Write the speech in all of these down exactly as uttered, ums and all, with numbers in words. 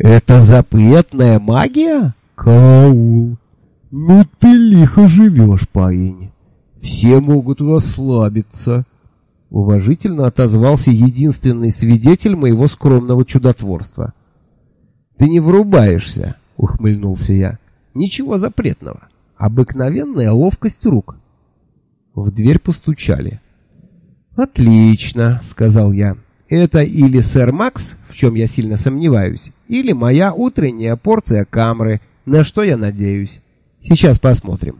Это запретная магия? Караул. Ну ты лихо живешь, парень. Все могут расслабиться. Уважительно отозвался единственный свидетель моего скромного чудотворства. Ты не врубаешься, ухмыльнулся я. Ничего запретного. Обыкновенная ловкость рук. В дверь постучали. «Отлично», — сказал я. «Это или сэр Макс, в чем я сильно сомневаюсь, или моя утренняя порция камры, на что я надеюсь. Сейчас посмотрим».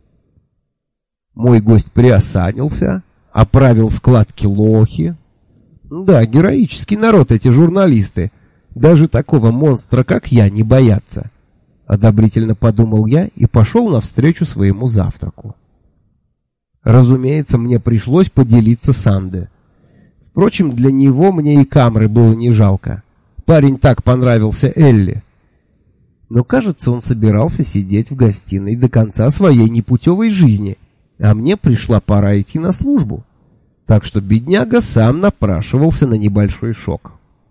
Мой гость приосанился, оправил складки лохи. Да, героический народ эти журналисты. Даже такого монстра, как я, не боятся. Одобрительно подумал я и пошел навстречу своему завтраку. Разумеется, мне пришлось поделиться с Анде. Впрочем, для него мне и камры было не жалко. Парень так понравился Элли. Но, кажется, он собирался сидеть в гостиной до конца своей непутевой жизни, а мне пришла пора идти на службу. Так что бедняга сам напрашивался на небольшой шок.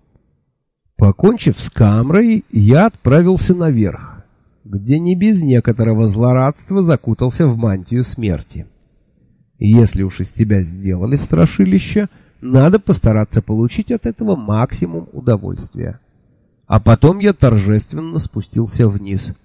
Покончив с камрой, я отправился наверх, где не без некоторого злорадства закутался в мантию смерти. Если уж из тебя сделали страшилище, надо постараться получить от этого максимум удовольствия. А потом я торжественно спустился вниз.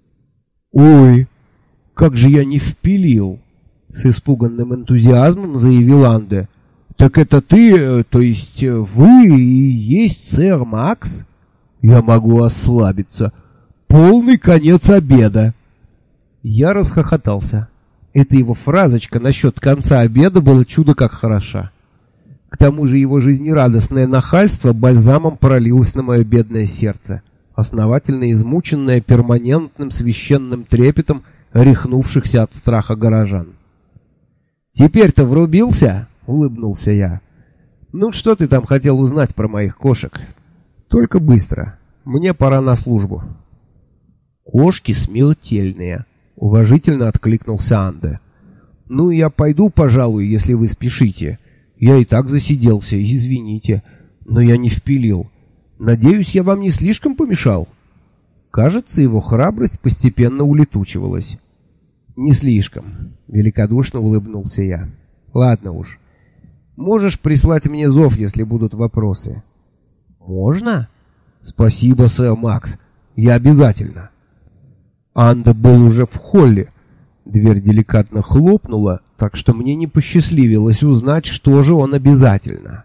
«Ой, как же я не впилил!» С испуганным энтузиазмом заявил Анде. «Так это ты, то есть вы и есть сэр Макс? Я могу ослабиться. Полный конец обеда!» Я расхохотался. Эта его фразочка насчет конца обеда была чудо как хороша. К тому же его жизнерадостное нахальство бальзамом пролилось на мое бедное сердце, основательно измученное перманентным священным трепетом рехнувшихся от страха горожан. «Теперь-то врубился?» — улыбнулся я. «Ну, что ты там хотел узнать про моих кошек? Только быстро. Мне пора на службу». «Кошки смертельные», — уважительно откликнулся Анде. «Ну, я пойду, пожалуй, если вы спешите. Я и так засиделся, извините, но я не впилил. Надеюсь, я вам не слишком помешал?» Кажется, его храбрость постепенно улетучивалась. «Не слишком», — великодушно улыбнулся я. «Ладно уж. Можешь прислать мне зов, если будут вопросы». «Можно?» «Спасибо, сэр Макс. Я обязательно». Анда был уже в холле. Дверь деликатно хлопнула, так что мне не посчастливилось узнать, что же он обязательно.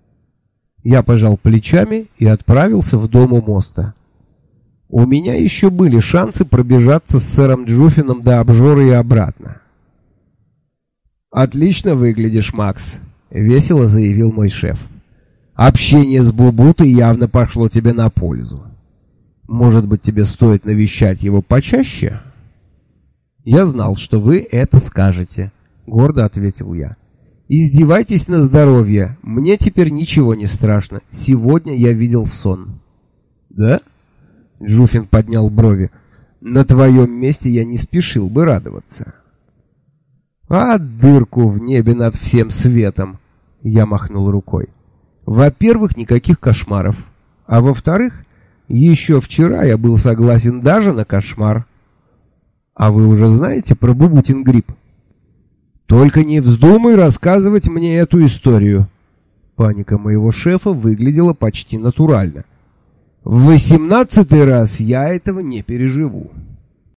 Я пожал плечами и отправился в дом у моста. У меня еще были шансы пробежаться с сэром Джуфином до обжоры и обратно. «Отлично выглядишь, Макс», — весело заявил мой шеф. «Общение с Бубутой явно пошло тебе на пользу. Может быть, тебе стоит навещать его почаще?» «Я знал, что вы это скажете», — гордо ответил я. «Издевайтесь на здоровье. Мне теперь ничего не страшно. Сегодня я видел сон». «Да?» — Джуфин поднял брови. «На твоем месте я не спешил бы радоваться». «А дырку в небе над всем светом!» — я махнул рукой. «Во-первых, никаких кошмаров. А во-вторых, еще вчера я был согласен даже на кошмар. А вы уже знаете про Бубутин грипп?» «Только не вздумай рассказывать мне эту историю». Паника моего шефа выглядела почти натурально. «В восемнадцатый раз я этого не переживу».